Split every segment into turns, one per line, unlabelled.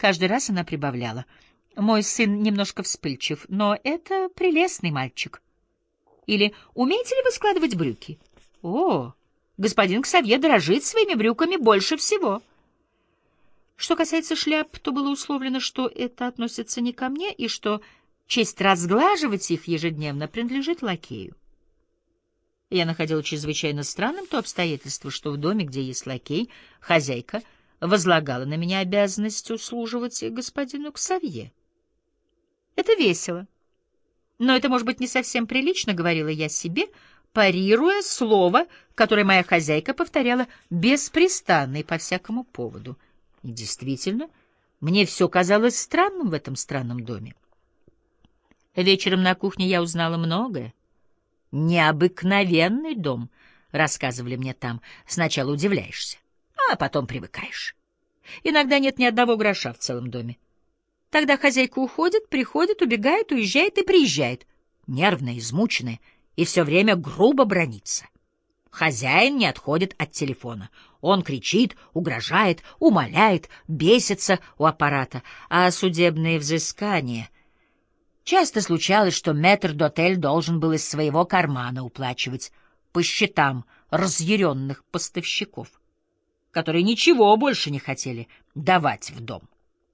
Каждый раз она прибавляла: «Мой сын немножко вспыльчив, но это прелестный мальчик». Или «Умеете ли вы складывать брюки?» «О, господин Ксавье дорожит своими брюками больше всего». Что касается шляп, то было условлено, что это относится не ко мне, и что честь разглаживать их ежедневно принадлежит лакею. Я находила чрезвычайно странным то обстоятельство, что в доме, где есть лакей, хозяйка возлагала на меня обязанность услуживать господину Ксавье. Это весело. Но это, может быть, не совсем прилично, — говорила я себе, парируя слово, которое моя хозяйка повторяла беспрестанно и по всякому поводу. И действительно, мне все казалось странным в этом странном доме. Вечером на кухне я узнала многое. «Необыкновенный дом», — рассказывали мне там. Сначала удивляешься, а потом привыкаешь. Иногда нет ни одного гроша в целом доме. Тогда хозяйка уходит, приходит, убегает, уезжает и приезжает, нервная, измученная, и все время грубо бранится. Хозяин не отходит от телефона. Он кричит, угрожает, умоляет, бесится у аппарата. А судебные взыскания... Часто случалось, что метрдотель должен был из своего кармана уплачивать по счетам разъяренных поставщиков, которые ничего больше не хотели давать в дом.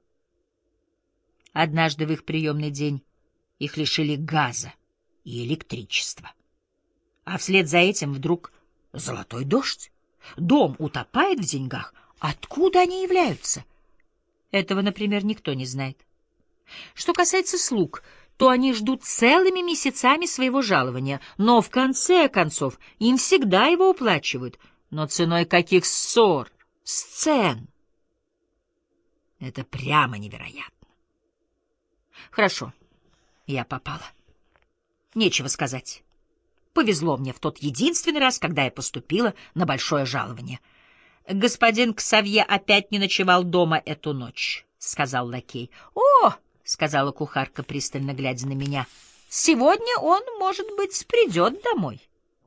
Однажды в их приемный день их лишили газа и электричества. А вслед за этим вдруг золотой дождь. Дом утопает в деньгах. Откуда они являются? Этого, например, никто не знает. Что касается слуг, то они ждут целыми месяцами своего жалования, но в конце концов им всегда его уплачивают. Но ценой каких ссор, сцен! Это прямо невероятно. Хорошо, я попала. Нечего сказать. Повезло мне в тот единственный раз, когда я поступила на большое жалование. Господин Ксавье опять не ночевал дома эту ночь, — сказал лакей. — О! — сказала кухарка, пристально глядя на меня. — Сегодня он, может быть, придет домой.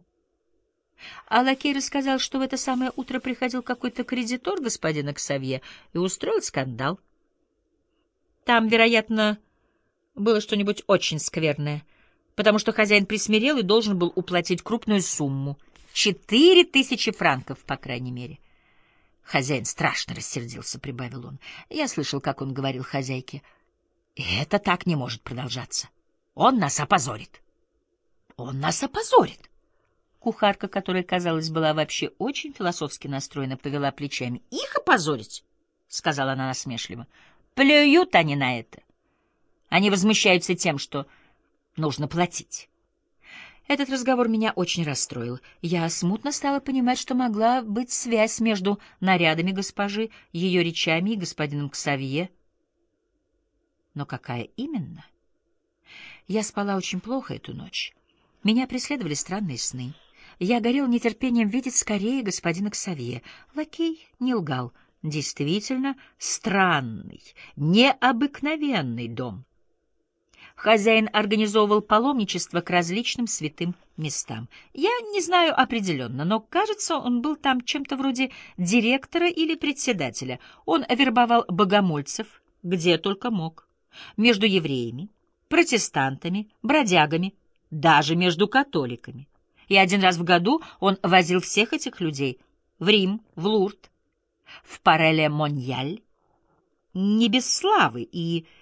А лакей рассказал, что в это самое утро приходил какой-то кредитор господина Ксавье и устроил скандал. Там, вероятно, было что-нибудь очень скверное, потому что хозяин присмирел и должен был уплатить крупную сумму — 4000 франков, по крайней мере. Хозяин страшно рассердился, — прибавил он. Я слышал, как он говорил хозяйке: «Это так не может продолжаться. Он нас опозорит. Он нас опозорит». Кухарка, которая, казалось, была вообще очень философски настроена, повела плечами. «Их опозорить?» — сказала она насмешливо. «Плюют они на это. Они возмущаются тем, что нужно платить». Этот разговор меня очень расстроил. Я смутно стала понимать, что могла быть связь между нарядами госпожи, ее речами и господином Ксавье. Но какая именно? Я спала очень плохо эту ночь. Меня преследовали странные сны. Я горел нетерпением видеть скорее господина Ксавье. Лакей не лгал. Действительно странный, необыкновенный дом. Хозяин организовывал паломничество к различным святым местам. Я не знаю определенно, но, кажется, он был там чем-то вроде директора или председателя. Он вербовал богомольцев, где только мог. Между евреями, протестантами, бродягами, даже между католиками. И один раз в году он возил всех этих людей в Рим, в Лурд, в Пареле-Моньяль, не без славы и